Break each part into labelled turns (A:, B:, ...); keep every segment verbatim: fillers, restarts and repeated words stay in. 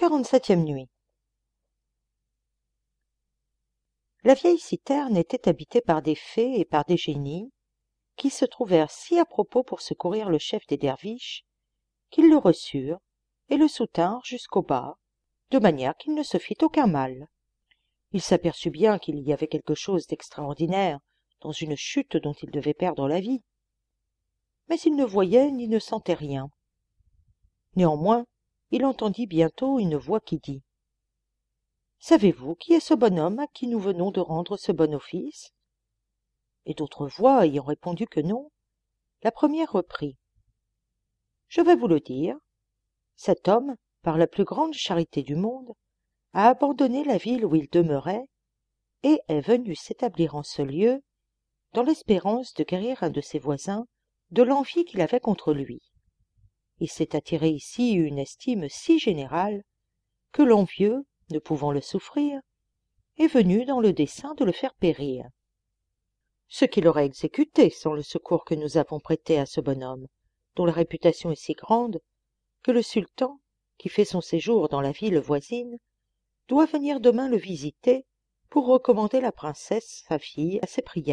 A: quarante-septième nuit. La vieille citerne était habitée par des fées et par des génies qui se trouvèrent si à propos pour secourir le chef des derviches qu'ils le reçurent et le soutinrent jusqu'au bas, de manière qu'il ne se fit aucun mal. Il s'aperçut bien qu'il y avait quelque chose d'extraordinaire dans une chute dont il devait perdre la vie, mais il ne voyait ni ne sentait rien. Néanmoins, il entendit bientôt une voix qui dit « Savez-vous qui est ce bonhomme à qui nous venons de rendre ce bon office ?» Et d'autres voix ayant répondu que non, la première reprit « Je vais vous le dire. Cet homme, par la plus grande charité du monde, a abandonné la ville où il demeurait et est venu s'établir en ce lieu dans l'espérance de guérir un de ses voisins de l'envie qu'il avait contre lui. Il s'est attiré ici une estime si générale que l'envieux, ne pouvant le souffrir, est venu dans le dessein de le faire périr. Ce qu'il aurait exécuté sans le secours que nous avons prêté à ce bonhomme, dont la réputation est si grande que le sultan, qui fait son séjour dans la ville voisine, doit venir demain le visiter pour recommander la princesse, sa fille, à ses prières. »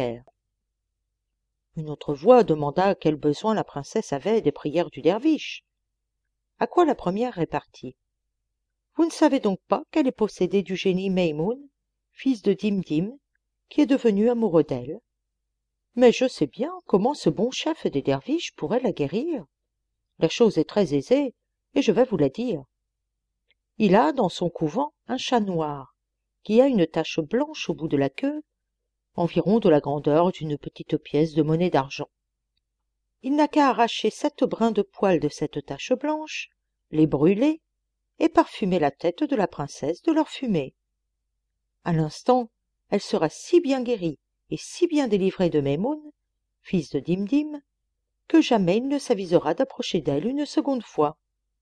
A: Une autre voix demanda quel besoin la princesse avait des prières du derviche. À quoi la première répartit « Vous ne savez donc pas qu'elle est possédée du génie Maimoun, fils de Dimdim, qui est devenu amoureux d'elle. Mais je sais bien comment ce bon chef des derviches pourrait la guérir. La chose est très aisée, et je vais vous la dire. Il a dans son couvent un chat noir, qui a une tache blanche au bout de la queue, environ de la grandeur d'une petite pièce de monnaie d'argent. Il n'a qu'à arracher sept brins de poil de cette tache blanche, les brûler, et parfumer la tête de la princesse de leur fumée. À l'instant, elle sera si bien guérie et si bien délivrée de Maimoun, fils de Dimdim, que jamais il ne s'avisera d'approcher d'elle une seconde fois. »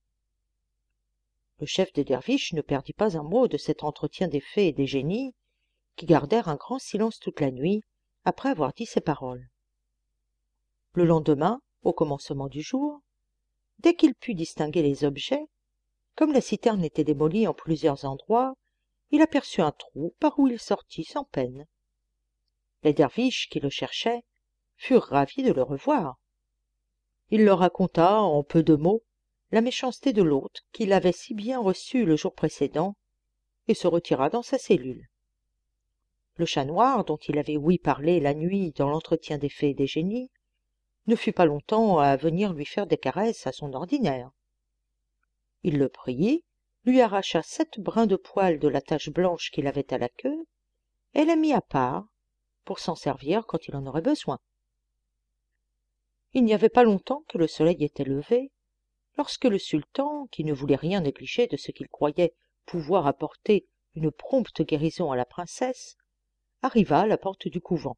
A: Le chef des derviches ne perdit pas un mot de cet entretien des fées et des génies, qui gardèrent un grand silence toute la nuit, après avoir dit ces paroles. Le lendemain, au commencement du jour, dès qu'il put distinguer les objets, comme la citerne était démolie en plusieurs endroits, il aperçut un trou par où il sortit sans peine. Les derviches qui le cherchaient furent ravis de le revoir. Il leur raconta en peu de mots la méchanceté de l'hôte qui l'avait si bien reçu le jour précédent, et se retira dans sa cellule. Le chat noir, dont il avait ouï parler la nuit dans l'entretien des fées et des génies, ne fut pas longtemps à venir lui faire des caresses à son ordinaire. Il le prit, lui arracha sept brins de poil de la tache blanche qu'il avait à la queue, et les mit à part, pour s'en servir quand il en aurait besoin. Il n'y avait pas longtemps que le soleil était levé, lorsque le sultan, qui ne voulait rien négliger de ce qu'il croyait pouvoir apporter une prompte guérison à la princesse, arriva à la porte du couvent.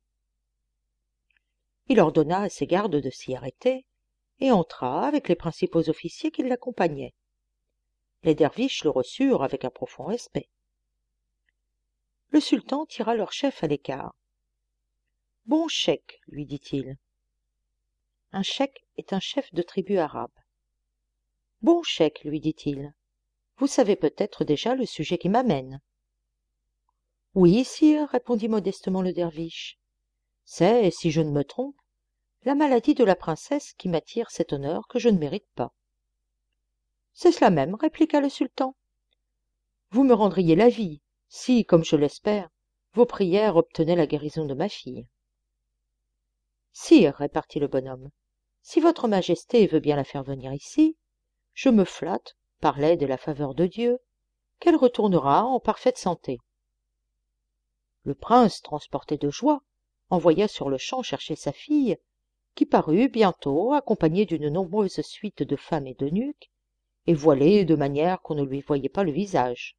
A: Il ordonna à ses gardes de s'y arrêter, et entra avec les principaux officiers qui l'accompagnaient. Les derviches le reçurent avec un profond respect. Le sultan tira leur chef à l'écart. « Bon cheikh, lui dit-il. » Un cheikh est un chef de tribu arabe. « Bon cheikh, lui dit-il, vous savez peut-être déjà le sujet qui m'amène. »« Oui, sire, répondit modestement le derviche. C'est, si je ne me trompe, la maladie de la princesse qui m'attire cet honneur que je ne mérite pas. »« C'est cela même, répliqua le sultan. Vous me rendriez la vie, si, comme je l'espère, vos prières obtenaient la guérison de ma fille. »« Sire, répartit le bonhomme, si votre majesté veut bien la faire venir ici, je me flatte, par l'aide et la faveur de Dieu, qu'elle retournera en parfaite santé. » Le prince, transporté de joie, envoya sur-le-champ chercher sa fille, qui parut bientôt accompagnée d'une nombreuse suite de femmes et d'eunuques, et voilée de manière qu'on ne lui voyait pas le visage.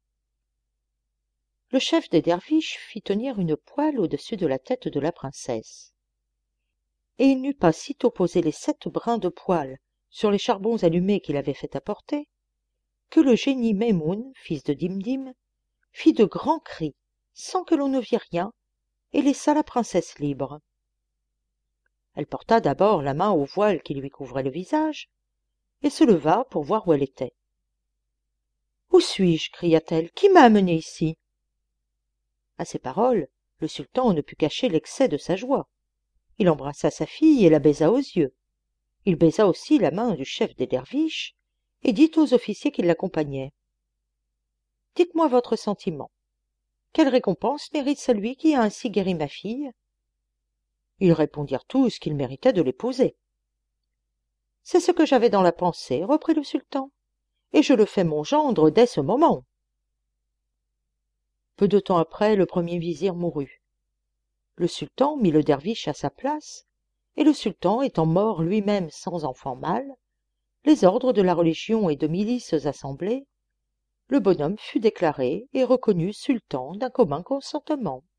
A: Le chef des derviches fit tenir une poêle au-dessus de la tête de la princesse. Et il n'eut pas sitôt posé les sept brins de poêle sur les charbons allumés qu'il avait fait apporter, que le génie Maimoun, fils de Dimdim, fit de grands cris, sans que l'on ne vît rien, et laissa la princesse libre. Elle porta d'abord la main au voile qui lui couvrait le visage, et se leva pour voir où elle était. Où suis-je cria-t-elle. Qui m'a amenée ici? À ces paroles, le sultan ne put cacher l'excès de sa joie. Il embrassa sa fille et la baisa aux yeux. Il baisa aussi la main du chef des derviches et dit aux officiers qui l'accompagnaient: « Dites-moi votre sentiment. Quelle récompense mérite celui qui a ainsi guéri ma fille ?» Ils répondirent tous qu'il méritait de l'épouser. « C'est ce que j'avais dans la pensée, » reprit le sultan, « et je le fais mon gendre dès ce moment. » Peu de temps après, le premier vizir mourut. Le sultan mit le derviche à sa place, et le sultan étant mort lui-même sans enfant mâle, les ordres de la religion et de milices assemblés, le bonhomme fut déclaré et reconnu sultan d'un commun consentement.